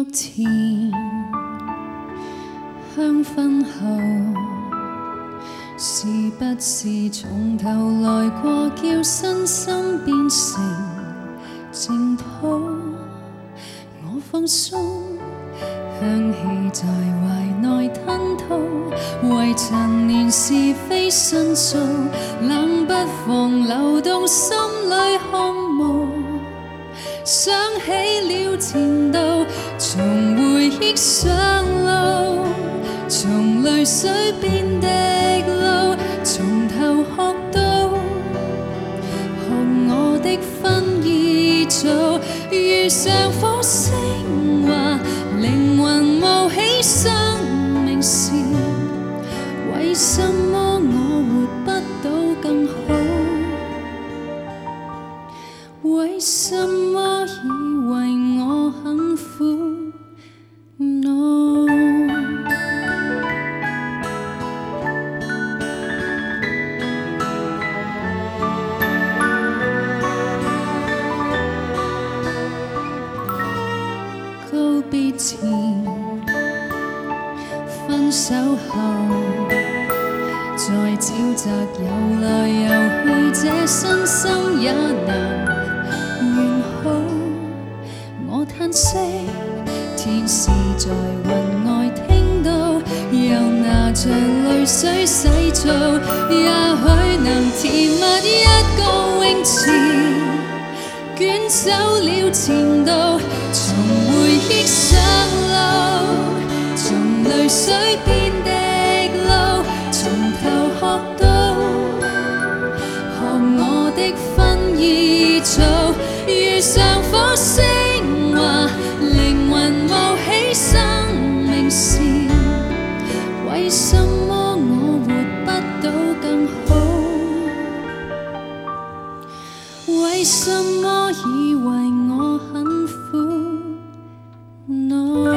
前，香薰後，是不是從頭來過，叫身心變成淨土？我放鬆，香氣在懷內吞吐，為陳年是非申訴，冷不防流動心裏渴慕。想起了前度，從回憶上路，從淚水變滴露，從頭學到，學我的薰衣草，如上火升華，靈魂冒起生命時，為什麼我活不到更好？為什麼以為我很苦惱？告別前，分手後，再沼澤游來游去，這身心也難完好。我嘆息，天使在雲外聽到，又拿着淚水洗澡，也許能甜蜜一個泳池，捲走了前度，從回憶上路，從淚水變滴露，從頭學到，學我的薰衣草，如上火升華，靈魂冒起生命時，為什麼我活不到更好？為什麼以為我很苦惱？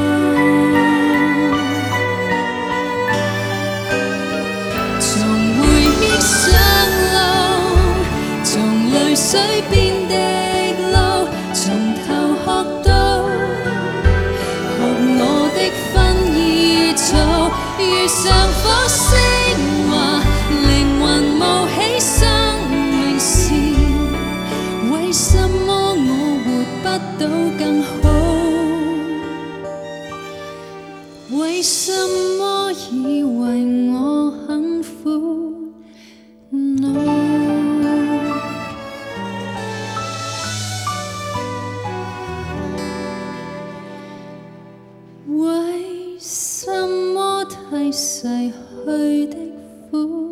從回憶上路，從淚水變滴露，從頭學到，學我的薰衣草，如上火升華，靈魂冒起生命時，為什麼我活不到更好？為什麼以為我很苦惱？為什麼替逝去的苦